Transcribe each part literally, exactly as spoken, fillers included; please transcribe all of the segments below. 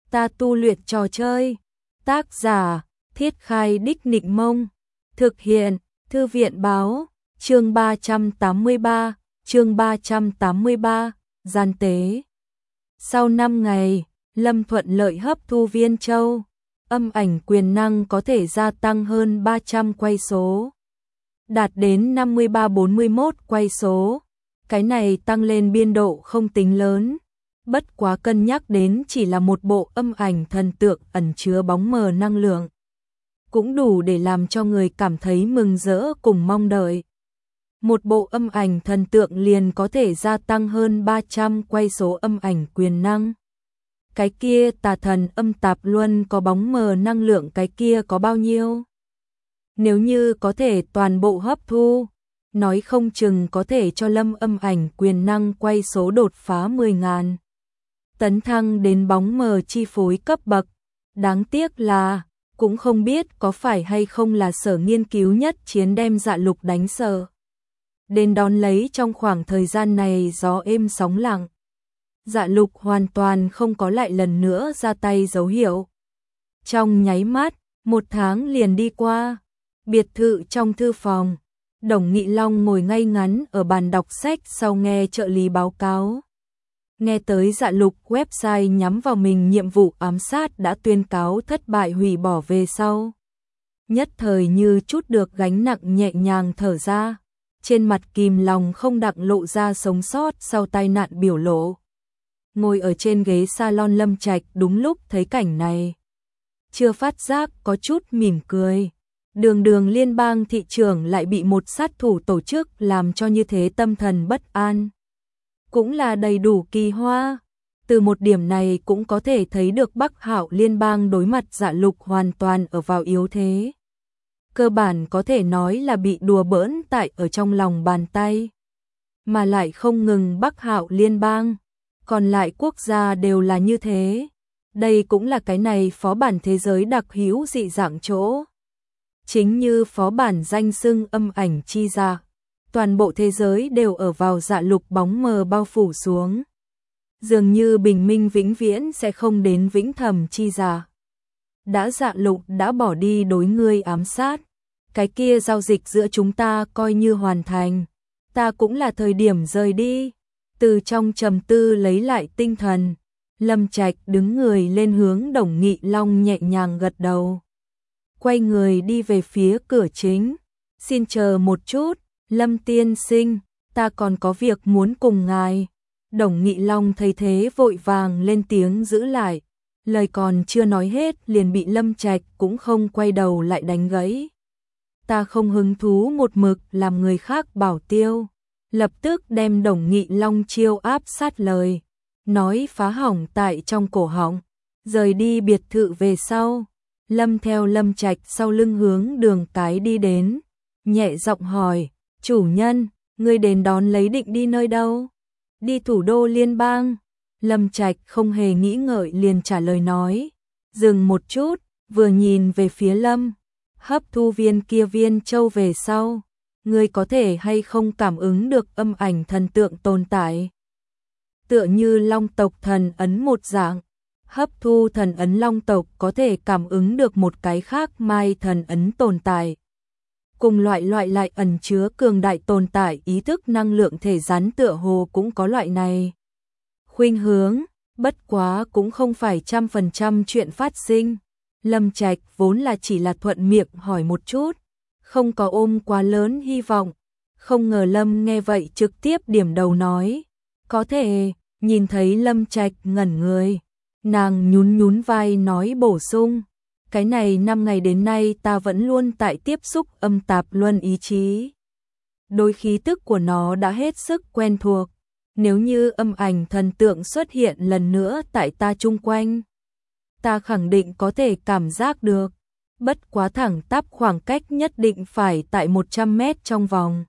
Ta tu luyện trò chơi. Tác giả, Thiết Khai Đích Nịnh Mông. Thực hiện, Thư viện Báo. Chương ba trăm tám mươi ba, chương ba trăm tám mươi ba, gian tế. Sau năm ngày, Lâm thuận lợi hấp thu viên châu, âm ảnh quyền năng có thể gia tăng hơn ba trăm quay số, đạt đến năm mươi ba bốn mươi mốt quay số. Cái này tăng lên biên độ không tính lớn, bất quá cân nhắc đến chỉ là một bộ âm ảnh thần tượng ẩn chứa bóng mờ năng lượng, cũng đủ để làm cho người cảm thấy mừng rỡ cùng mong đợi. Một bộ âm ảnh thần tượng liền có thể gia tăng hơn ba trăm quay số âm ảnh quyền năng. Cái kia tà thần âm tạp luân có bóng mờ năng lượng cái kia có bao nhiêu? Nếu như có thể toàn bộ hấp thu, nói không chừng có thể cho Lâm âm ảnh quyền năng quay số đột phá mười ngàn. Tấn thăng đến bóng mờ chi phối cấp bậc. Đáng tiếc là, cũng không biết có phải hay không là sở nghiên cứu nhất chiến đem Dạ Lục đánh sợ. Đến đón lấy trong khoảng thời gian này gió êm sóng lặng. Dạ Lục hoàn toàn không có lại lần nữa ra tay dấu hiệu. Trong nháy mắt, một tháng liền đi qua. Biệt thự trong thư phòng, Đồng Nghị Long ngồi ngay ngắn ở bàn đọc sách sau nghe trợ lý báo cáo. Nghe tới Dạ Lục website nhắm vào mình nhiệm vụ ám sát đã tuyên cáo thất bại hủy bỏ về sau. Nhất thời như chút được gánh nặng nhẹ nhàng thở ra. Trên mặt kìm lòng không đặng lộ ra sống sót sau tai nạn biểu lộ. Ngồi ở trên ghế salon Lâm Trạch đúng lúc thấy cảnh này, chưa phát giác có chút mỉm cười. Đường đường liên bang thị trưởng lại bị một sát thủ tổ chức làm cho như thế tâm thần bất an. Cũng là đầy đủ kỳ hoa. Từ một điểm này cũng có thể thấy được Bắc Hạo liên bang đối mặt Dạ Lục hoàn toàn ở vào yếu thế. Cơ bản có thể nói là bị đùa bỡn tại ở trong lòng bàn tay. Mà lại không ngừng Bắc Hạo liên bang, còn lại quốc gia đều là như thế. Đây cũng là cái này phó bản thế giới đặc hữu dị dạng chỗ. Chính như phó bản danh xưng âm ảnh chi dạ, toàn bộ thế giới đều ở vào Dạ Lục bóng mờ bao phủ xuống. Dường như bình minh vĩnh viễn sẽ không đến vĩnh thầm chi dạ. Đã Dạ Lục đã bỏ đi đối ngươi ám sát, cái kia giao dịch giữa chúng ta coi như hoàn thành. Ta cũng là thời điểm rời đi. Từ trong trầm tư lấy lại tinh thần, Lâm Trạch đứng người lên hướng Đồng Nghị Long nhẹ nhàng gật đầu. Quay người đi về phía cửa chính. Xin chờ một chút, Lâm tiên sinh, ta còn có việc muốn cùng ngài. Đồng Nghị Long thấy thế vội vàng lên tiếng giữ lại. Lời còn chưa nói hết liền bị Lâm Trạch cũng không quay đầu lại đánh gãy. Ta không hứng thú một mực làm người khác bảo tiêu. Lập tức đem Đồng Nghị Long chiêu áp sát lời, nói phá hỏng tại trong cổ họng. Rời đi biệt thự về sau, Lâm theo Lâm Trạch sau lưng hướng đường cái đi đến, nhẹ giọng hỏi, chủ nhân, ngươi đến đón lấy định đi nơi đâu? Đi thủ đô liên bang. Lâm Trạch không hề nghĩ ngợi liền trả lời nói, dừng một chút, vừa nhìn về phía Lâm, hấp thu viên kia viên châu về sau. Ngươi có thể hay không cảm ứng được âm ảnh thần tượng tồn tại? Tựa như long tộc thần ấn một dạng, hấp thu thần ấn long tộc có thể cảm ứng được một cái khác mai thần ấn tồn tại. Cùng loại loại lại ẩn chứa cường đại tồn tại ý thức năng lượng thể rắn tựa hồ cũng có loại này. Khuynh hướng, bất quá cũng không phải trăm phần trăm chuyện phát sinh. Lâm Trạch vốn là chỉ là thuận miệng hỏi một chút, không có ôm quá lớn hy vọng. Không ngờ Lâm nghe vậy trực tiếp điểm đầu nói, có thể. Nhìn thấy Lâm Trạch ngẩn người, nàng nhún nhún vai nói bổ sung, cái này năm ngày đến nay ta vẫn luôn tại tiếp xúc âm tạp luân ý chí. Đôi khí tức của nó đã hết sức quen thuộc. Nếu như âm ảnh thần tượng xuất hiện lần nữa tại ta chung quanh, ta khẳng định có thể cảm giác được. Bất quá thẳng tắp khoảng cách nhất định phải tại một trăm mét trong vòng.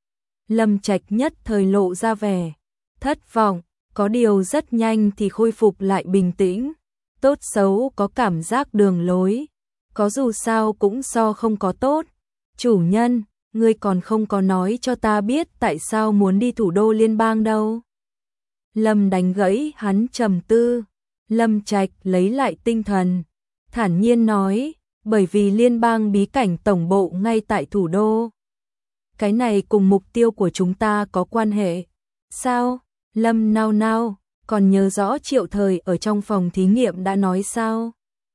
Lâm Trạch nhất thời lộ ra vẻ thất vọng, có điều rất nhanh thì khôi phục lại bình tĩnh. Tốt xấu có cảm giác đường lối, có dù sao cũng so không có tốt. Chủ nhân, ngươi còn không có nói cho ta biết tại sao muốn đi thủ đô liên bang đâu. Lâm đánh gãy hắn trầm tư, Lâm Trạch lấy lại tinh thần, thản nhiên nói, bởi vì liên bang bí cảnh tổng bộ ngay tại thủ đô. Cái này cùng mục tiêu của chúng ta có quan hệ. Sao? Lâm nao nao, còn nhớ rõ Triệu Thời ở trong phòng thí nghiệm đã nói sao?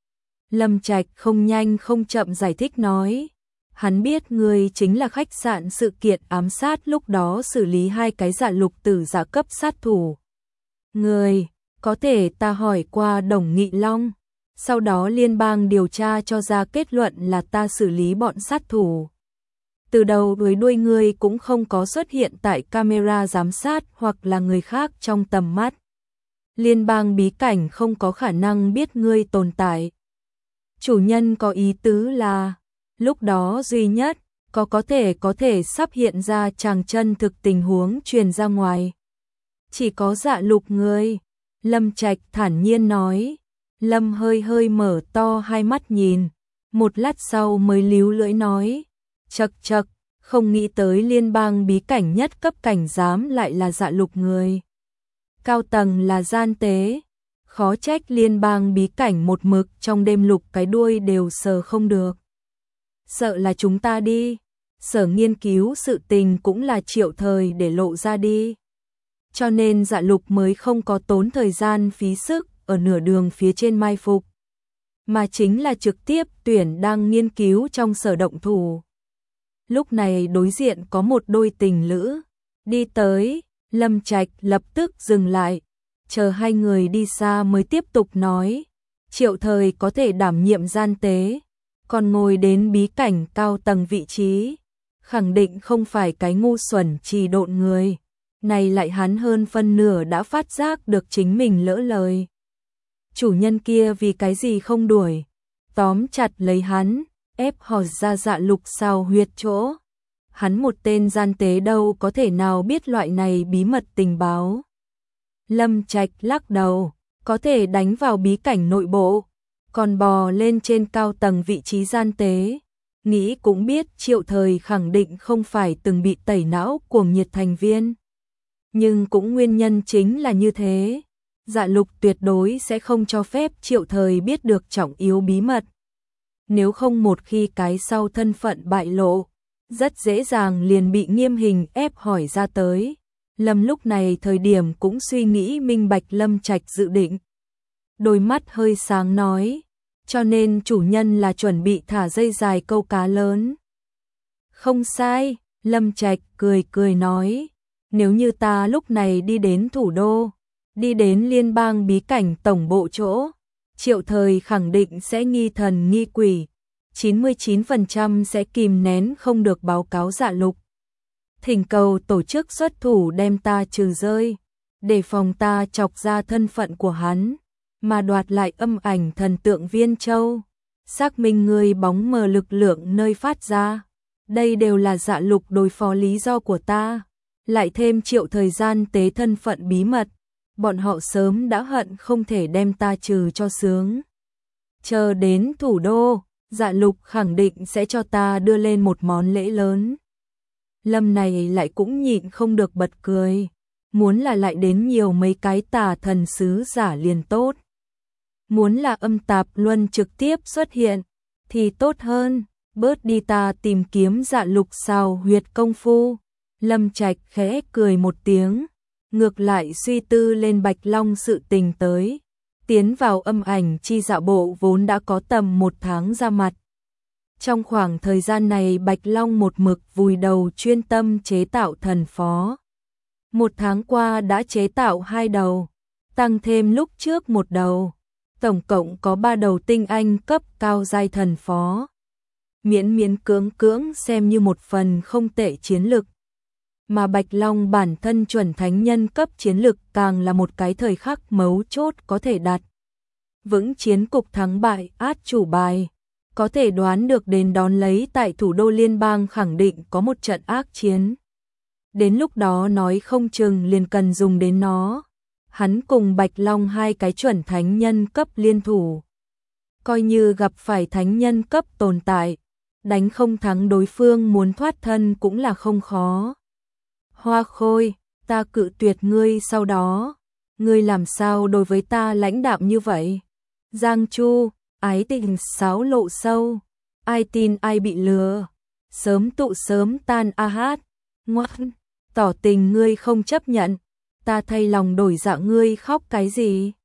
Lâm Trạch không nhanh không chậm giải thích nói. Hắn biết người chính là khách sạn sự kiện ám sát lúc đó xử lý hai cái dạ lục tử giả cấp sát thủ. Người, có thể ta hỏi qua Đồng Nghị Long. Sau đó liên bang điều tra cho ra kết luận là ta xử lý bọn sát thủ. Từ đầu đuôi đuôi người cũng không có xuất hiện tại camera giám sát hoặc là người khác trong tầm mắt. Liên bang bí cảnh không có khả năng biết ngươi tồn tại. Chủ nhân có ý tứ là, lúc đó duy nhất, có có thể có thể sắp hiện ra chàng chân thực tình huống truyền ra ngoài. Chỉ có dạ lục ngươi. Lâm Trạch thản nhiên nói. Lâm hơi hơi mở to hai mắt nhìn. Một lát sau mới líu lưỡi nói. Chậc chậc, không nghĩ tới liên bang bí cảnh nhất cấp cảnh giám lại là dạ lục người. Cao tầng là gian tế. Khó trách liên bang bí cảnh một mực trong đêm lục cái đuôi đều sờ không được. Sợ là chúng ta đi. Sở nghiên cứu sự tình cũng là Triệu Thời để lộ ra đi. Cho nên dạ lục mới không có tốn thời gian phí sức ở nửa đường phía trên mai phục. Mà chính là trực tiếp tuyển đang nghiên cứu trong sở động thủ. Lúc này đối diện có một đôi tình lữ. Đi tới, Lâm Trạch lập tức dừng lại. Chờ hai người đi xa mới tiếp tục nói. Triệu Thời có thể đảm nhiệm gian tế. Còn ngồi đến bí cảnh cao tầng vị trí. Khẳng định không phải cái ngu xuẩn trì độn người. Này lại hắn hơn phân nửa đã phát giác được chính mình lỡ lời. Chủ nhân kia vì cái gì không đuổi. Tóm chặt lấy hắn, ép hỏi ra dạ lục sao huyệt chỗ. Hắn một tên gian tế đâu có thể nào biết loại này bí mật tình báo. Lâm Trạch lắc đầu, có thể đánh vào bí cảnh nội bộ, còn bò lên trên cao tầng vị trí gian tế. Nghĩ cũng biết Triệu Thời khẳng định không phải từng bị tẩy não cuồng nhiệt thành viên. Nhưng cũng nguyên nhân chính là như thế. Dạ lục tuyệt đối sẽ không cho phép Triệu Thời biết được trọng yếu bí mật. Nếu không một khi cái sau thân phận bại lộ, rất dễ dàng liền bị nghiêm hình ép hỏi ra tới. Lâm lúc này thời điểm cũng suy nghĩ minh bạch Lâm Trạch dự định. Đôi mắt hơi sáng nói, cho nên chủ nhân là chuẩn bị thả dây dài câu cá lớn. Không sai, Lâm Trạch cười cười nói, nếu như ta lúc này đi đến thủ đô, đi đến liên bang bí cảnh tổng bộ chỗ, Triệu Thời khẳng định sẽ nghi thần nghi quỷ, chín mươi chín phần trăm sẽ kìm nén không được báo cáo dạ lục. Thỉnh cầu tổ chức xuất thủ đem ta trừ rơi, để phòng ta chọc ra thân phận của hắn, mà đoạt lại âm ảnh thần tượng Viên Châu, xác minh người bóng mờ lực lượng nơi phát ra. Đây đều là dạ lục đối phó lý do của ta, lại thêm Triệu thời gian tế thân phận bí mật, bọn họ sớm đã hận không thể đem ta trừ cho sướng. Chờ đến thủ đô, dạ lục khẳng định sẽ cho ta đưa lên một món lễ lớn. Lâm này lại cũng nhịn không được bật cười, muốn là lại đến nhiều mấy cái tà thần sứ giả liền tốt. Muốn là âm tạp luân trực tiếp xuất hiện, thì tốt hơn, bớt đi ta tìm kiếm dạ lục xào huyệt công phu. Lâm Trạch khẽ cười một tiếng, ngược lại suy tư lên Bạch Long sự tình tới. Tiến vào âm ảnh chi dạo bộ vốn đã có tầm một tháng ra mặt. Trong khoảng thời gian này Bạch Long một mực vùi đầu chuyên tâm chế tạo thần phó. Một tháng qua đã chế tạo hai đầu, tăng thêm lúc trước một đầu. Tổng cộng có ba đầu tinh anh cấp cao giai thần phó. Miễn miễn cưỡng cưỡng xem như một phần không tệ chiến lực. Mà Bạch Long bản thân chuẩn thánh nhân cấp chiến lực càng là một cái thời khắc mấu chốt có thể đạt vững chiến cục thắng bại át chủ bài. Có thể đoán được đến đón lấy tại thủ đô liên bang khẳng định có một trận ác chiến. Đến lúc đó nói không chừng liền cần dùng đến nó. Hắn cùng Bạch Long hai cái chuẩn thánh nhân cấp liên thủ. Coi như gặp phải thánh nhân cấp tồn tại, đánh không thắng đối phương muốn thoát thân cũng là không khó. Hoa Khôi, ta cự tuyệt ngươi sau đó. ngươi làm sao đối với ta lãnh đạm như vậy? Giang Chu, ái tình sáo lộ sâu, ai tin ai bị lừa, sớm tụ sớm tan a hát, ngoan, tỏ tình ngươi không chấp nhận, ta thay lòng đổi dạ ngươi khóc cái gì?